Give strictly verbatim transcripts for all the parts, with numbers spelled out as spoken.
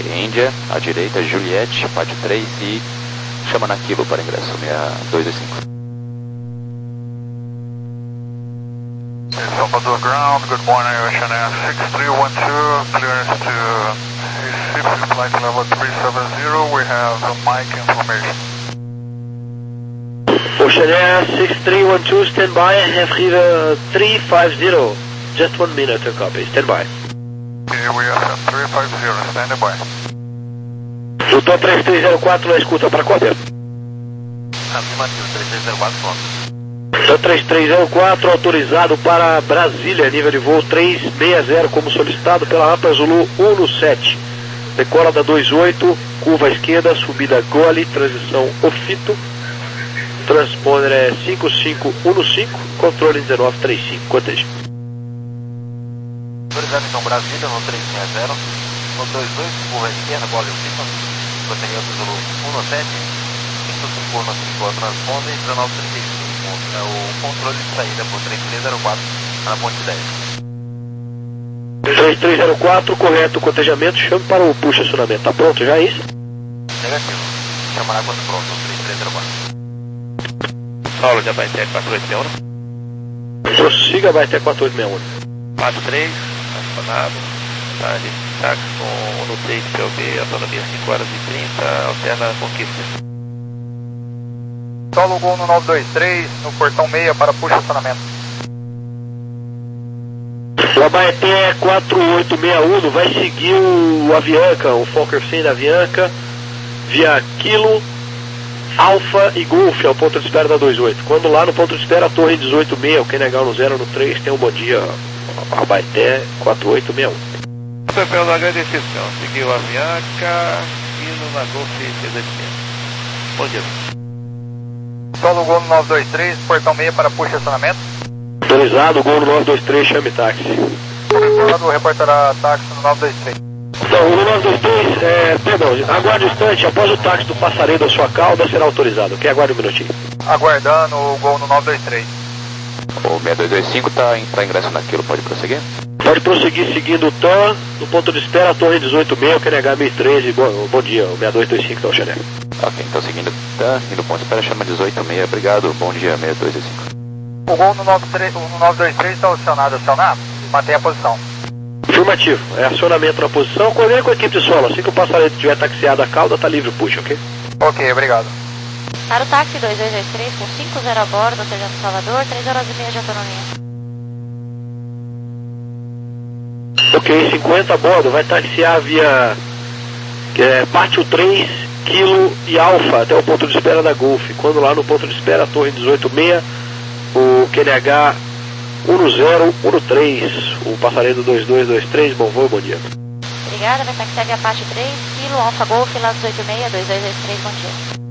Índia, à direita, Juliette, Pátio três e chama naquilo para ingresso, seis dois dois cinco. Salvador Ground, good morning, Ocean Air six three one two, clearance to Recife, flight level three seven zero, we have mic information. Ocean Air six three one two, stand by, I have Riva three five zero, just one minute to copy, stand by. Okay, we have three five zero, stand by. Doutor três três zero quatro na escuta para cópia. Afirmativo, três três zero quatro, pronto. Doutor três três zero quatro, autorizado para Brasília, nível de voo três seis zero, como solicitado pela APA Zulu um no sete. Decola da dois oito, curva à esquerda, subida Gole, transição Ofito. Transponder é cinco cinco um no cinco, controle dezenove trinta e cinco, coteja. Autorizado então Brasília no três seis zero, no dois dois, curva à esquerda, Gole Ofito. Coteja Zulu um no sete, cinco cinco um no cinco, transponder dezenove trinta e cinco. É o controle de saída por três três zero quatro na ponte dez. três três zero quatro, correto, cotejamento, chame para o push acionamento. Tá pronto já é isso? Negativo. Chamará quando pronto, três três zero quatro. Saulo, já vai ter quatro oito seis um. Prossiga, vai ter quatro oito seis um. quatro três, acionado. Táxi com no seis P O B, autonomia cinco horas e trinta, alterna conquista. Solo Gol no nove dois três, no portão seis para push acionamento. O Abaeté quatro oito seis um vai seguir o Avianca, o Fokker cem da Avianca, via Kilo, Alfa e Golf, ao ponto de espera da dois oito. Quando lá no ponto de espera a torre dezoito seis, o Q N H no zero no três, tem um bom dia, Abaeté quatro oito seis um. Foi pelo agradecido, senhor. Seguiu a Avianca, Kilo na Golf dezoito seis. Bom dia. Solo Gol no nove dois três, portão seis para push acionamento. Autorizado, Gol no nove dois três, chame táxi. Autorizado, reportará táxi no nove dois três. Então, o nove dois três, é, perdão, aguarde um instante, após o táxi do passareio da sua cauda será autorizado, ok? Aguarde um minutinho. Aguardando o Gol no nove dois três. O seis dois dois cinco está para ingresso naquilo, pode prosseguir? Pode prosseguir seguindo o T A M, no ponto de espera, a torre dezoito seis, o Q N H mil e treze, bom, bom dia, o seis dois dois cinco da Ocean Air. Ok, então seguindo, tá, indo ponto de espera, chama dezoito seis, obrigado, bom dia, seis dois dois cinco. O Gol no nove dois três está acionado, acionado, mantenha a posição. Afirmativo, é acionamento na posição, coordene com a equipe de solo, assim que o passareio tiver taxiado a cauda, tá livre o push, ok? Ok, obrigado. Para o táxi dois dois dois três com cinco zero a bordo, Sergipe Salvador, três horas e meia de autonomia. Ok, cinquenta a bordo, vai taxiar via é, Pátio três, Kilo e Alfa até o ponto de espera da Golf. Quando lá no ponto de espera, a torre dezoito seis, o Q N H um no zero, um no três, o passareio do dois dois dois três, bom voo, bom dia. Obrigada, vai taxiar via Pátio três, Kilo, Alfa Golf, lá dezoito seis, dois dois dois três, bom dia.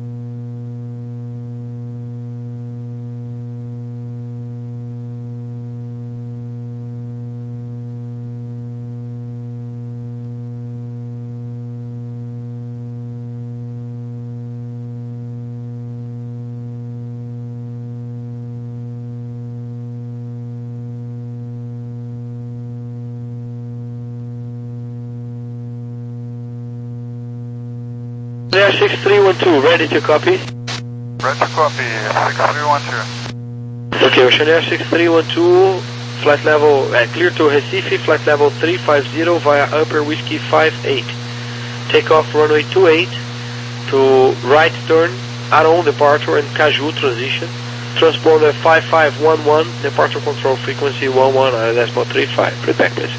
Air six three one two, ready to copy? Ready to copy, six three one two. Okay, Ocean Air six three one two, flight level, uh, clear to Recife, flight level three five zero via Upper Whiskey five eight. Take off runway two eight to right turn, Aron departure and Caju transition. Transponder five five one one, departure control frequency one one, uh, decimal three five. Prepare please.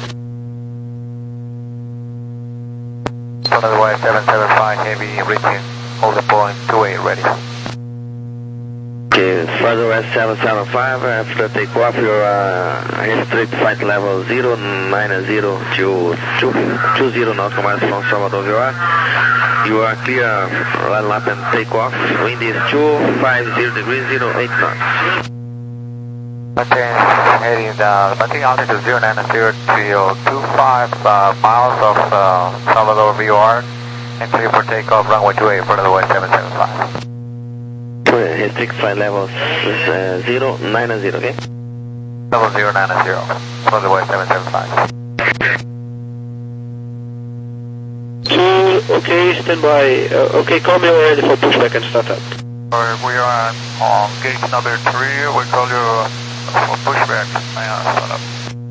Runway seven seven five, heavy reaching, hold the point two eight, ready. Okay, further west seven seven five, after takeoff you are uh, restrict flight level zero nine zero to two zero nautical miles from Salvador V R. You are clear, line up and takeoff, wind is two five zero degrees, zero eight knots. Maintain heading down, maintain altitude zero nine zero to two five uh, miles of uh, Salvador V R, and clear for takeoff runway two eight for runway seven seven five. Restrict flight level uh, zero nine zero, okay? Level zero nine zero, runway seven seven five. Two okay, stand by. Uh, okay, call me already for pushback and start up. Alright, we are on gate number three. We call you for pushback and start up.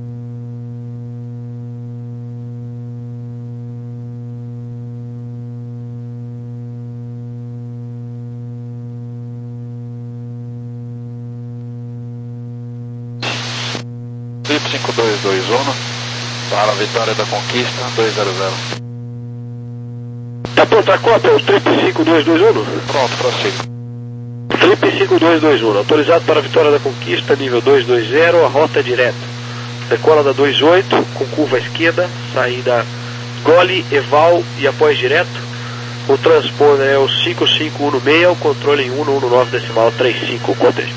Trip cinco dois dois um para a Vitória da Conquista dois zero zero. Tá pronto a cópia, o Trip cinco dois dois um? Pronto, prossiga. Trip cinco dois dois um, autorizado para a Vitória da Conquista, nível dois dois zero, a rota é direta. Decola da dois oito, com curva à esquerda, saída Gole, Eval e após direto. O transponder é o cinco cinco um seis, o controle em cento e dezenove decimal trinta e cinco, conteúdo.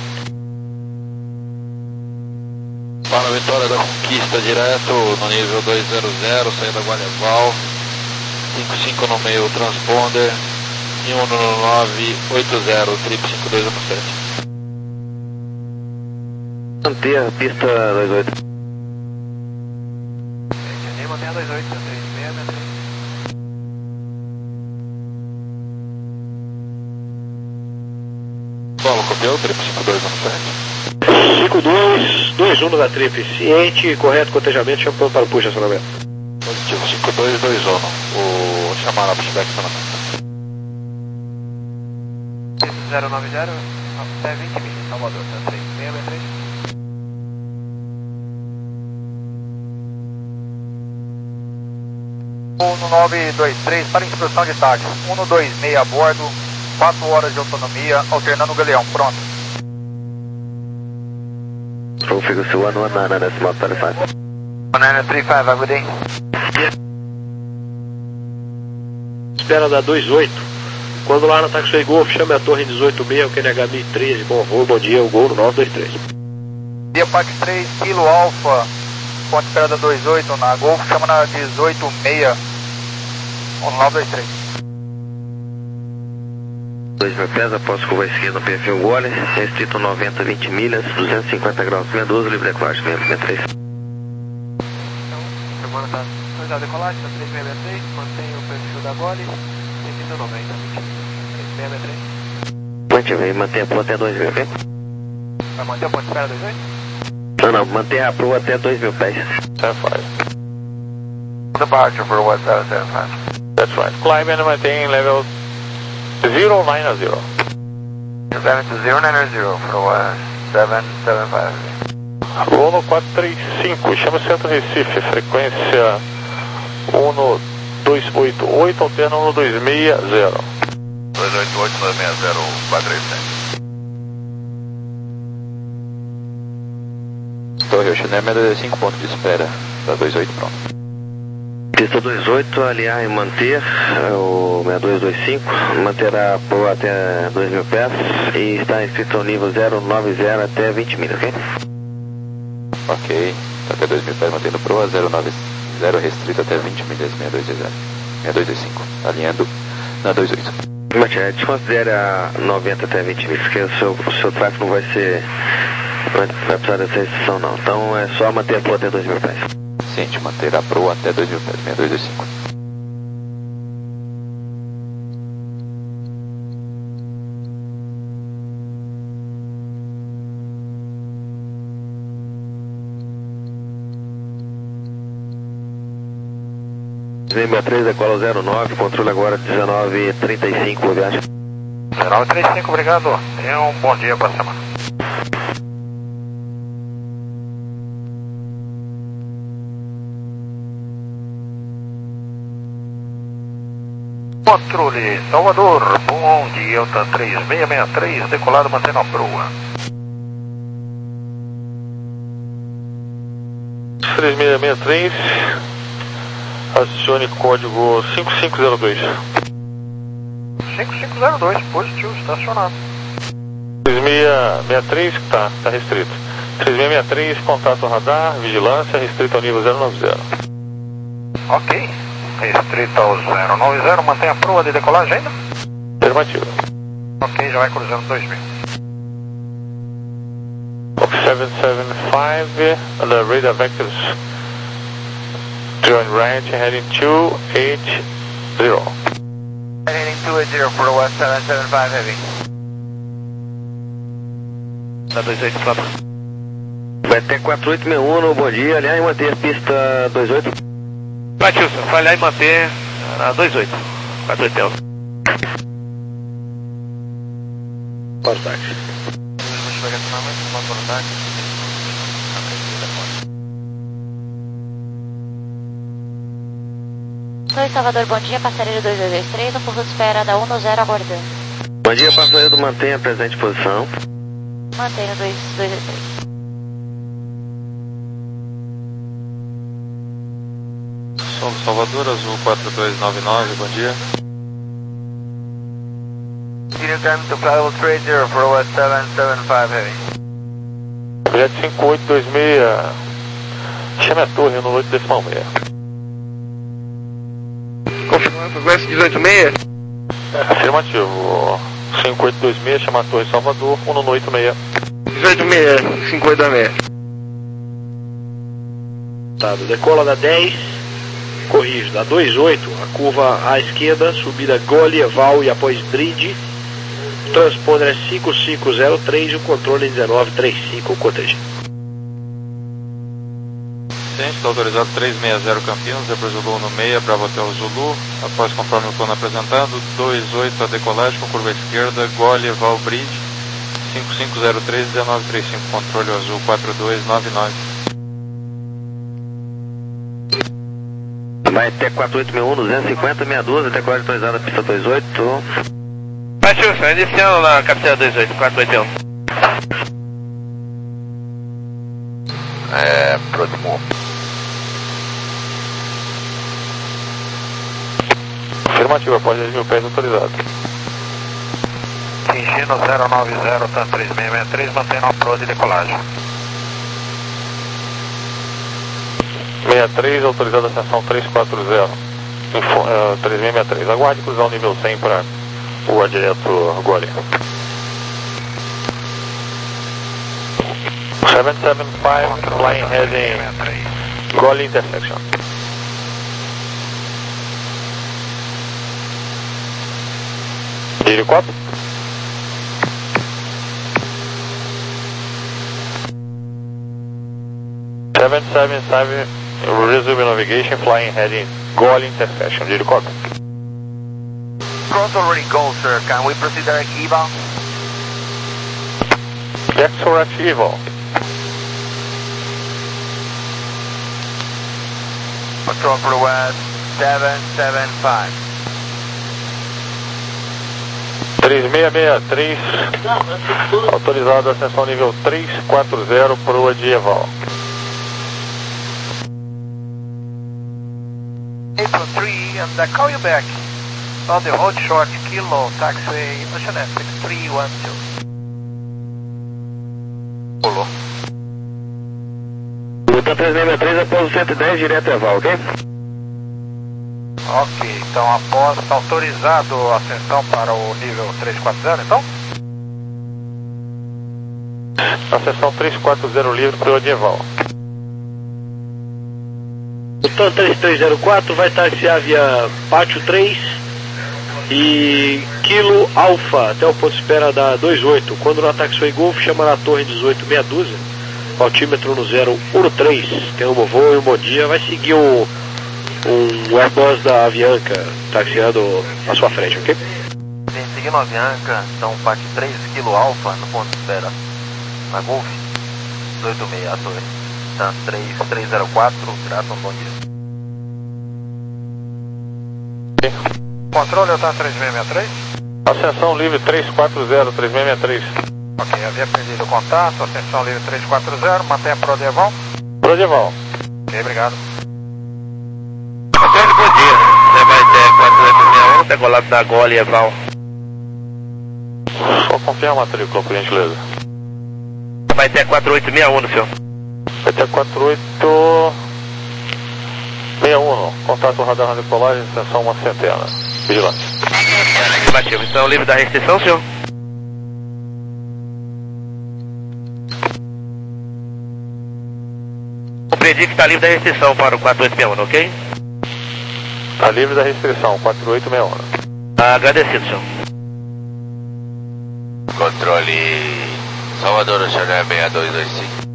Para a Vitória da Conquista, direto no nível dois zero zero, saída Gualheval, cinco cinco no meio, transponder, e cento e dezenove oitenta, trip cinco dois um sete. Manter a pista dois oito. Entendi, mantenha dois oito, três seis seis três. Paulo, copiou, trip cinco dois um sete. cinco dois dois um da Trip, ciente, correto, cotejamento, chamando para o push acionamento. Positivo, cinco dois dois um, o chamar a pushback acionamento. zero nove zero, até vinte milhas, Salvador, tá três seis seis três. um nove dois três para instrução de tarde, cento e vinte e seis a bordo, quatro horas de autonomia, alternando o galeão, pronto. Full frequency one one nine decimal thirty-five. one nine three five, have a good day. Espera da dois oito. Quando lá no Taxway Golf, chame a torre dezoito seis, o Q N H mil e treze, bom voo, bom dia, o Gol no nove dois três. Dia Parque três, Kilo Alfa, ponte espera da dois oito na Golf, chama na dezoito seis, no nove dois três. dois mil pés, após curva esquerda no perfil Gole, restrito noventa, vinte milhas, duzentos e cinquenta graus, meia dúzia, livre decolagem, meia três. Então, semana está autorizada a decolagem, está três seis seis três, mantém o perfil da Gole, seiscentos e noventa, vinte milhas, três seis seis três. Mantive, mantém a proa até dois mil, ok? Vai manter a ponte espera dois oito? Não, não, mantém a proa até dois mil pés. seven five. Departure for what seven seven five. That's right. Climb and maintain level zero nine zero. seven to zero nine zero for what seven seven five. Voo quatro três cinco, chama Centro Recife, frequência um dois oito oito, alterna um dois seis zero. dois oito oito dois seis zero quatro três cinco. Torre Oceaneer seiscentos e cinco, ponto de espera da dois oito, pronto. Pista dois oito, aliar e manter o seis dois dois cinco, manterá a proa até dois mil pés e está inscrito ao nível zero nove zero até vinte milhas, ok? Ok, até dois mil pés mantendo proa, zero nove zero restrito até vinte milhas, seis dois zero, seis dois dois cinco, alinhando na dois oito. Mate, desconsidere a noventa até vinte milhas, porque o seu, o seu tráfego não vai ser, vai precisar dessa restrição não, então é só manter a proa até dois mil pés. Ciente, manter a proa até dois mil pés, seis dois dois cinco. seis seis três, decola zero nove, controle agora dezenove trinta e cinco, boa viagem. dezenove trinta e cinco, obrigado. Tenha um bom dia para a semana. Controle Salvador, bom dia, Delta três seis seis três, decolado, mantendo a proa. três seis seis três, adicione código cinco cinco zero dois. cinco cinco zero dois, positivo, estacionado. três seis seis três, tá, tá restrito. três seis seis três, contato radar, vigilância, restrito ao nível zero nove zero. Ok, restrito ao zero nove zero, mantém a proa de decolagem ainda? Afirmativo. Ok, já vai cruzando dois mil. seven seven five, the radar vectors turn right, heading two eight zero. two eight zero for West seven seven five Heavy. Da dois oito, Flapa. Vai ter quatro oito seis um, bom dia, aliás, manter a pista dois oito. Matilson, falhar e manter a dois oito. quatro oito seis um. Posso táxi. Oi, Salvador, bom dia, passageiro dois dois dois três, no pouso de espera da um no zero aguardando. Bom dia, passageiro, mantenha a presente posição. Mantenha o dois dois dois três. Solo Salvador, Azul quatro dois nove nove, bom dia. Continue time to fly level three zero for West seven seven five Heavy. Jet cinco oito dois seis, chame a torre no oito decimal seis. Confirmando frequência dezoito seis. Afirmativo, cinco oito dois seis, chama a torre Salvador, um no oito seis. dezoito seis, cinco oito seis. Tá, decola da dez, corrijo, da dois oito, a curva à esquerda, subida Golieval e após Bridge. O transponder é cinco cinco zero três e o controle é dezenove trinta e cinco, cortejo. Ciente, está autorizado três seis zero Campinas, depois Zulu no meia, Bravo Hotel Zulu. Após, conforme o plano apresentado, dois oito a decolagem com curva esquerda, Gole, Val Bridge, cinco cinco zero três, dezenove trinta e cinco, controle azul quatro dois nove nove. Vai ter quatro oito seis um, duzentos e cinquenta, sessenta e dois, decolagem autorizada, pista dois oito. Matilson, iniciando na cabeceira dois oito, quatro oito um. É, próximo. Afirmativa, após dez mil pés autorizado. Atingindo zero nove zero, TAM três seis seis três, mantendo a proa de decolagem. sessenta e três, autorizada a ascensão três quatro zero, Info, uh, três seis seis três. Aguarde cruzar o nível cem para voar direto Gole. sete sete cinco, flying heading Gole intersection. Giro quatro. sete sete cinco, resume navigation, flying heading Gole intersection. Giro quatro. Front already go, sir. Can we proceed direct eval? Direct direct eval. Control for West seven seven five. três seis seis três, autorizado a ascensão nível três quatro zero, proa de eval. April three, and I call you back. On the hold short, Kilo, taxiway, Ocean F six three one two. Pulou. Luta três seis seis três após o cento e dez, direto eval, ok? Ok, então após autorizado a ascensão para o nível três quatro zero, então? Ascensão três quatro zero livre, proa de eval. O TAM três três zero quatro vai taxiar via Pátio três e Kilo Alfa até o ponto de espera da dois oito. Quando no taxiway Golf, chamará a torre dezoito meia dúzia, altímetro no zero um três. Tem um bom voo e um bom dia. Vai seguir um, um Airbus da Avianca taxiando à sua frente, ok? Sim, seguindo a Avianca, então parte três Kilo Alfa no ponto de espera na Golf dezoito seis, a torre. TAM três três zero quatro, graça, um bom dia. Controle é o TAM três seis seis três? Ascensão livre três quatro zero, três seis seis três. Ok, havia perdido o contato, ascensão livre três quatro zero, mantenha a proa de eval. Proa de eval. Ok, obrigado. Antônio, bom dia. Você vai ter quatro oito seis um, decolado da Gole eval. Só confirma a matrícula, por gentileza. Vai ter quatro oito seis um, senhor. Vai ter quatro oito seis um, contato radar na decolagem, extensão uma centena. Vigilante. Afirmativo. Então, livre da restrição, senhor? Compreendi que está livre da restrição para o quatro oito seis um, ok? Está livre da restrição, quatro oito seis um. Agradecido, senhor. Controle Salvador, Oceaneer seis dois dois cinco.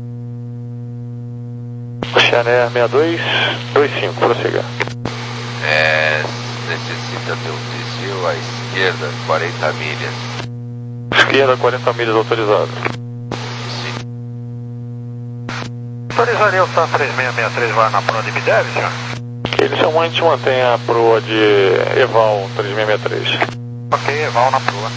Oceaneer seis dois dois cinco, prossiga. É, necessita ter um desvio à esquerda, quarenta milhas. Esquerda, quarenta milhas autorizado. Sim. Autorizaria o S A três seis seis três vai na proa de Midev, senhor? Inicialmente mantém a proa de Eval três seis seis três. Ok, Eval na proa.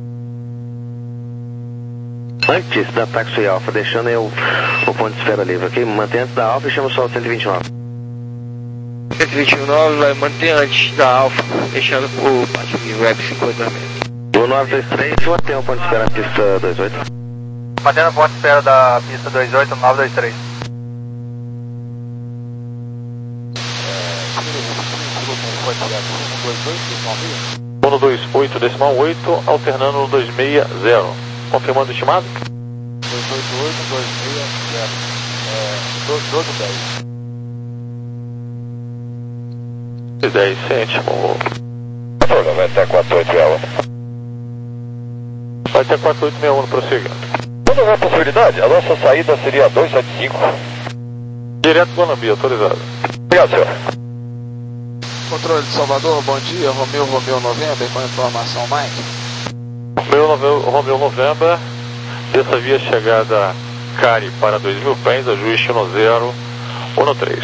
Antes da Taxi Alpha, deixando aí o, o ponto de esfera livre, ok? Mantém antes da Alpha e chama só o cento e vinte e nove. cento e vinte e nove vai manter antes da Alpha, deixando o pátio de Web cinquenta e seis. O nove dois três, mantém o ponto de esfera na pista dois oito. Mantendo o ponto de espera da pista dois oito, nove dois três. um dois oito decimal oito, alternando no dois seis zero. Confirmando o estimado? dois oito oito dois seis zero. É, doze dez. dez, ciente, bom voo. Vai até quatro oito seis um. Vai até quatro oito seis um, prossiga. Quando houver possibilidade, a nossa saída seria dois sete cinco. Direto do Guanambi, autorizado. Obrigado, senhor. Controle de Salvador, bom dia. Romeu, Romeu, November, com informação Mike. Romeu, Romeu November, dessa via chegada Cari para dois mil pés, ajuste no zero ou no três.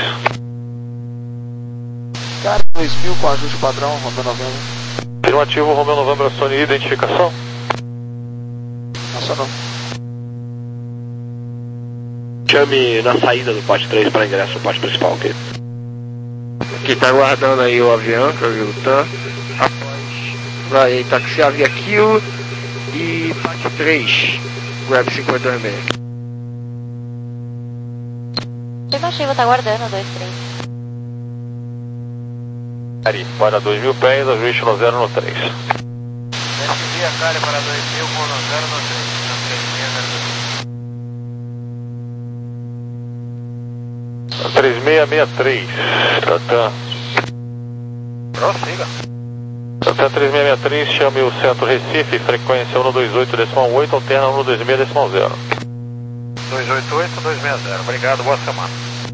Cari dois mil com ajuste padrão, Romeu November. Afirmativo, Romeu November, acione identificação. Nacional. Chame na saída do pote três para ingresso no pote principal, ok? Que tá aguardando aí o avião, que é o Tan. Após vai taxiar via Kilo e pátio três, Web cinquenta e seis. Afirmativo, tá aguardando, dois três. Cari para dois mil pés, ajuste no zero no três. Desvia Cari para dois mil com no zero no três, na três seis zero dois. três seis seis três, Tatan. Prossiga. Tatan três seis seis três, chame o centro Recife, frequência um dois oito decimal oito, alterna um dois seis decimal zero. dois oito oito dois seis zero. Obrigado, boa semana.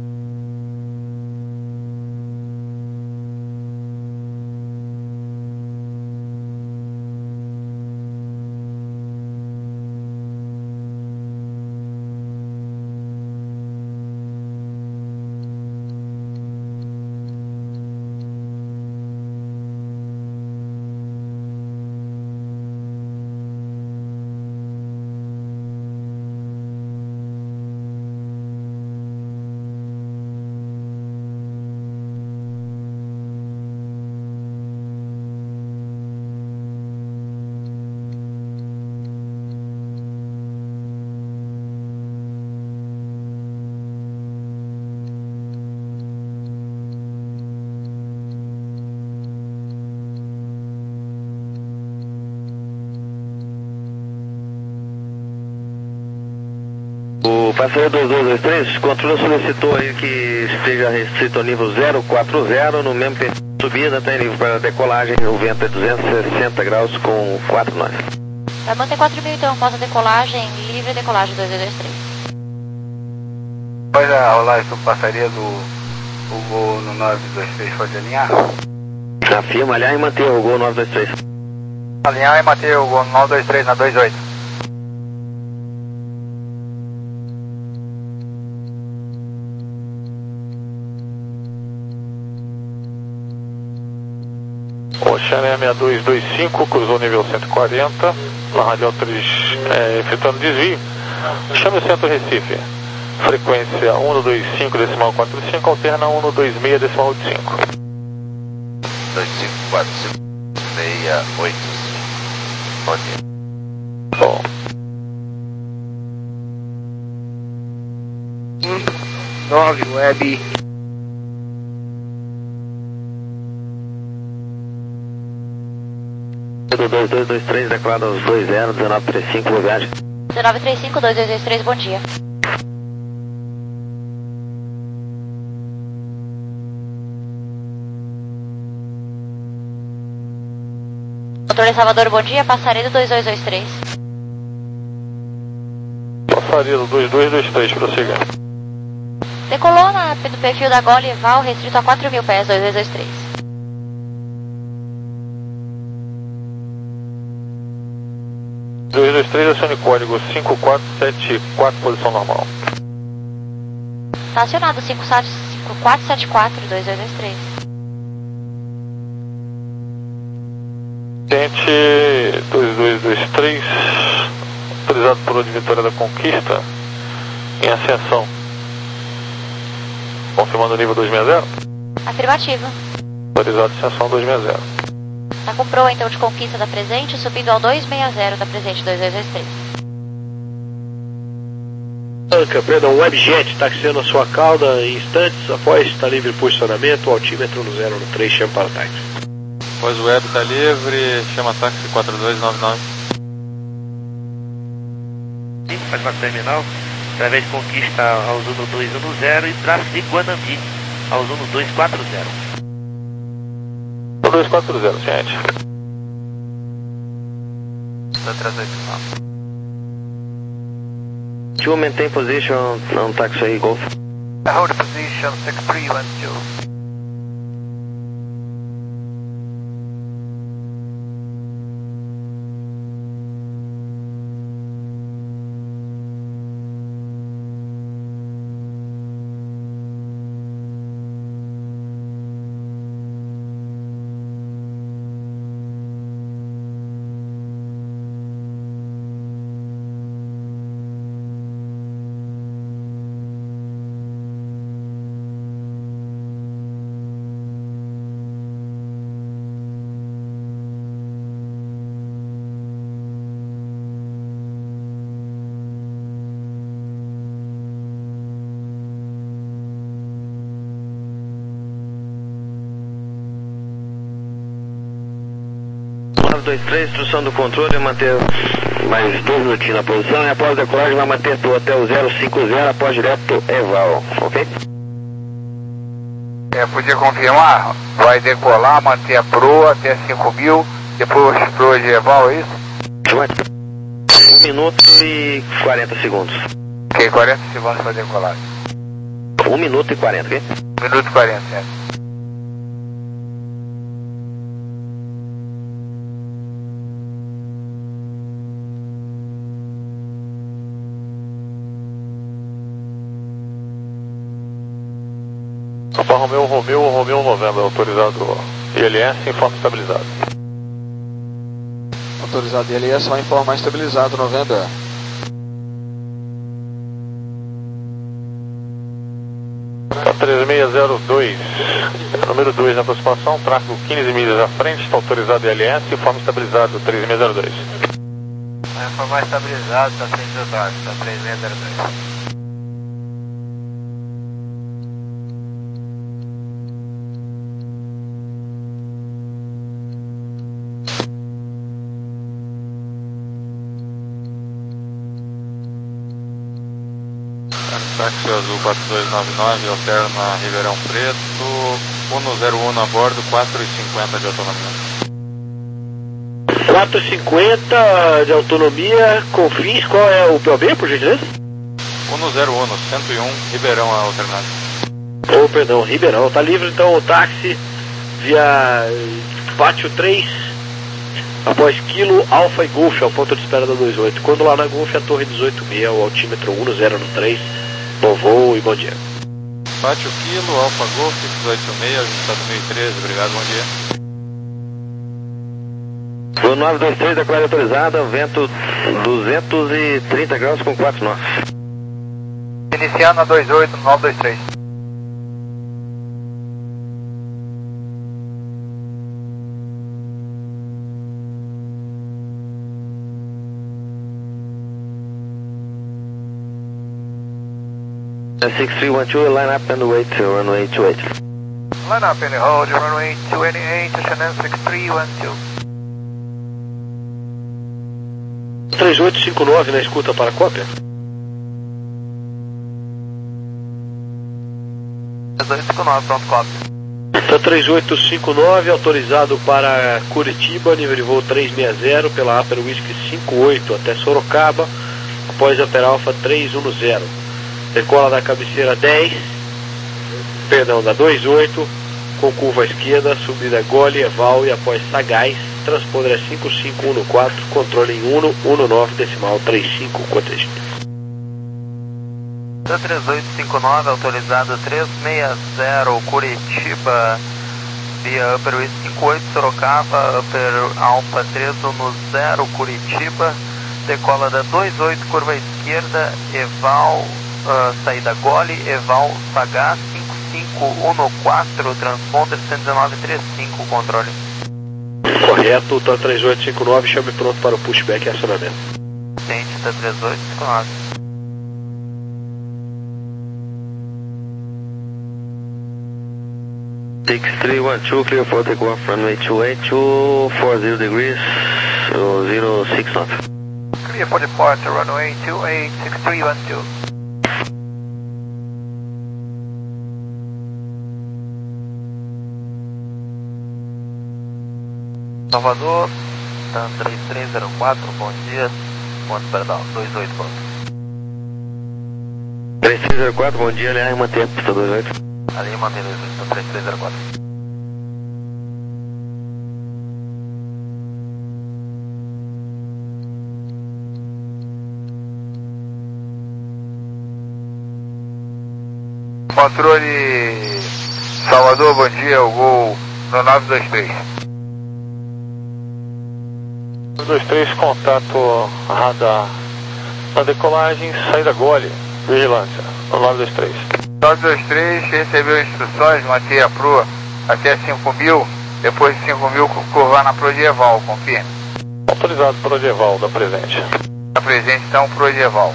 O passageiro dois dois dois três, o controle solicitou aí que esteja restrito ao nível zero quatro zero, no mesmo tempo de subida, tem nível para decolagem, o vento é duzentos e sessenta graus com quatro nós. Vai manter quatro mil então, após a decolagem, livre decolagem dois dois dois três. Pode rolar isso passaria do o voo no nove dois três, pode alinhar? Afirma, aliás, e manter o gol nove dois três. Alinhar e manter o voo no nove dois três na dois oito. Oceaneer seis dois dois cinco, cruzou nível cento e quarenta, na radial três, é, efetuando desvio. Chame o centro Recife, frequência um dois cinco decimal quatro cinco, alterna um dois seis decimal oito cinco. dois cinco quatro cinco seis oito cinco. Bom dia. Bom. nove, Web. dois dois dois três, declarado aos dois zero, dezenove trinta e cinco, boa viagem. dezenove trinta e cinco, dois dois dois três, bom dia. Controle Salvador, bom dia, Passaredo dois dois dois três. Passaredo dois dois dois três, prossiga. Decolou na, no perfil da Gol Eval, restrito a quatro mil pés, dois dois dois três. dois dois três, acione código cinco quatro sete quatro, posição normal. Está acionado cinco quatro sete quatro, dois dois dois três. Tente dois dois dois três, autorizado por de Vitória da Conquista, em ascensão. Confirmando o nível duzentos e sessenta? Afirmativo. Autorizado de ascensão duzentos e sessenta. Está com proa então de conquista da presente, subindo ao duzentos e sessenta da presente, dois dois dois três. Anca, perdão, Webjet, taxiando a sua cauda em instantes, após estar livre de posicionamento, altímetro no zero no três, chama para o táxi. Após o web está livre, chama táxi quatro dois nove nove. Faz uma terminal, através de conquista ao Zuno dois um zero e tráfego de Guanambi ao Zuno dois quatro zero. dois quatro zero, gente. To maintain position on taxi Golf. Hold position six three one two. nove dois três, instrução do controle é manter mais dois minutinhos na posição e após a decolagem vai manter até o zero cinco zero após direto Eval, ok? É, podia confirmar? Vai decolar, manter a proa até cinco mil, depois proa de Eval, é isso? um minuto e quarenta segundos. Ok, quarenta segundos para decolar. um minuto e quarenta, ok? um minuto e quarenta, certo. Alfa Romeo, Romeo, Romeo, Novembro, autorizado I L S, informe estabilizado. Autorizado I L S, vai informar estabilizado, Novembro. três seis zero dois, número dois na aproximação, tráfego quinze milhas à frente, está autorizado I L S, informe estabilizado, três seis zero dois. Vai informar estabilizado, está frente do tráfego, está três seis zero dois. Táxi azul quatro dois nove nove, alterna Ribeirão Preto, um zero um a bordo, quatro e cinquenta de autonomia. quatro e cinquenta de autonomia, Confins, qual é o P O B, por gentileza? um zero um, cento e um, Ribeirão a alternada. Oh, perdão, Ribeirão, tá livre então o táxi via Pátio três, após Kilo, Alfa e Golf, ao ponto de espera da vinte e oito. Quando lá na Golf, a torre dezoito seis, o altímetro um zero três. Bom voo e bom dia. Pátio Kilo, Alfa Golf, dezoito seis, ajustado mil e treze, obrigado, bom dia. O nove dois três, declara autorizada, vento duzentos e trinta graus com quatro nós. Iniciando a dois oito nove dois três. six three one two, line up and wait to runway two eight. Line up and hold runway two eight, Channel six three one two. três oito cinco nove na escuta para a cópia. três oito cinco nove, pronto, cópia. Tá três oito cinco nove, autorizado para Curitiba, nível de voo trezentos e sessenta, pela Upper Whisky cinco oito até Sorocaba, após Upper Alpha trezentos e dez. Decola da cabeceira dez, perdão, da vinte e oito, com curva à esquerda, subida Gole, Eval e após Sagaz, transponder é cinco cinco um quatro, controle em um um nove, decimal trinta e cinco, cotejo. três oito cinco nove, autorizado trezentos e sessenta, Curitiba, via Upper Whisky cinco oito, Sorocaba, Upper Alpha trezentos e dez, Curitiba, decola da vinte e oito, curva à esquerda, Eval, uh, saída Gole, Eval, Sagaz, cinco cinco um quatro, transponder cento e dezenove trinta e cinco, controle. Correto, tá três oito cinco nove, chame pronto para o pushback e acionamento. Tente, tá três oito cinco nove. six three one two, clear for takeoff, runway two eight two, forty degrees, zero six knots. Clear for departure, runway two eight, six three one two. Salvador, TAM três três zero quatro, bom dia, ponto, perdão, vinte e oito ponto. três três zero quatro, bom dia, aliás, manter a pista vinte e oito. Ali mantém vinte e oito, três três zero quatro. Controle Salvador, bom dia, o Gol no nove dois três. nove dois três, contato radar na decolagem, saída Gole, vigilância, nove dois três. nove dois três, recebeu instruções, manter a proa até cinco mil, depois de cinco mil curvar na Projeval, confirme. Autorizado Projeval, da presente. Da presente, então, Projeval.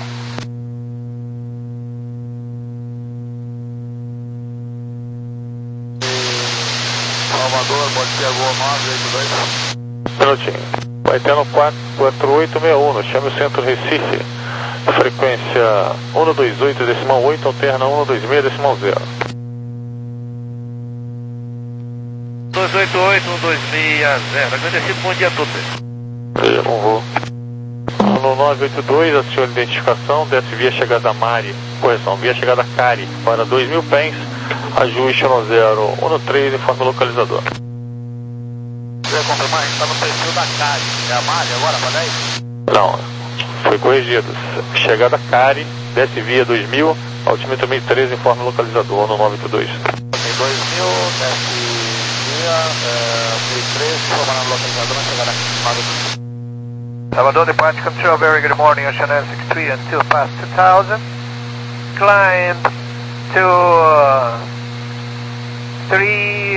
Salvador, bom dia, Gol nove oito dois. Minutinho. Vai ter no quatro oito seis um, chame o centro Recife. Frequência um dois oito, decimal oito, alterna um dois seis, decimal zero. dois oito oito, um dois seis zero. Agradecido, bom dia a todos. Eu não vou. No nove oito dois, acione identificação, desce via chegada Mari, correção, via chegada Cari, para dois mil pés, ajuste no zero um três, informe localizador. Você confirmar, a gente está no perfil da Cari. É a Mari agora, para dez? Não, foi corrigido. Chegada Cari, desce via dois mil, altímetro mil e treze, informe localizador no nove oito dois. Tem dois mil, desce via é, mil e treze, informa na localizador na chegada Cari. Salvador, departure control, very good morning, Ocean Air six three until past two thousand. Climb to uh, three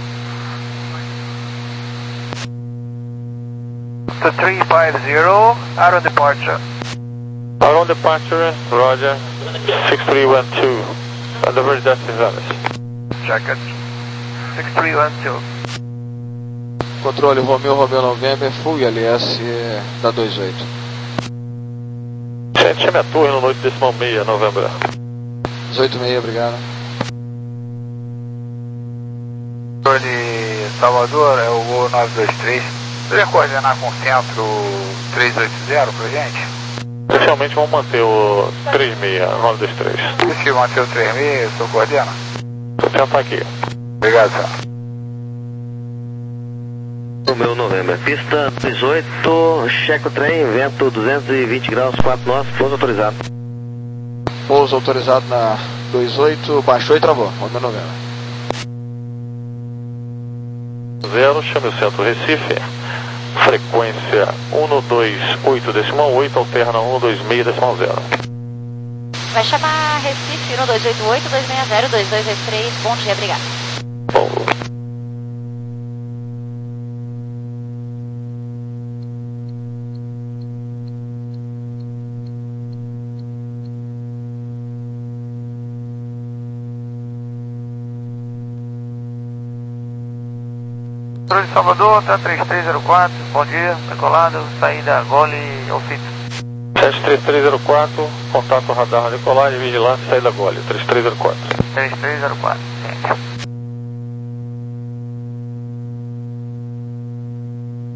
to three five zero, out on departure. Out on departure, Roger, six three one two, under very dusty Venice. Check it, six three one two. Controle Romeo, Romeo November, full I L S da vinte e oito. Chame a torre no noite decimal seis, novembro. dezoito e seis, obrigado. De Salvador, é o Gol nove dois três. Poderia coordenar com o centro três oito zero pra gente? Inicialmente vamos manter o três seis, nove dois três. Se manter o três seis, o senhor coordena? Vou tentar aqui. Obrigado, senhor. Romeo November, pista dezoito, checa o trem, vento duzentos e vinte graus, quatro nós, pouso autorizado. Pouso autorizado na vinte e oito, baixou e travou, Romeo November. Zero, chame o centro Recife, frequência um dois oito decimal oito, alterna um dois seis decimal zero. Vai chamar Recife um dois oito oito, dois seis zero, dois dois dois três, bom dia, obrigado. Bom. Controle de Salvador, tá três três zero quatro, bom dia, decolado, saída Gole ao fito. sete três três zero quatro, contato radar na decolagem, vigilância, saída Gole, três três zero quatro. três três zero quatro, sim.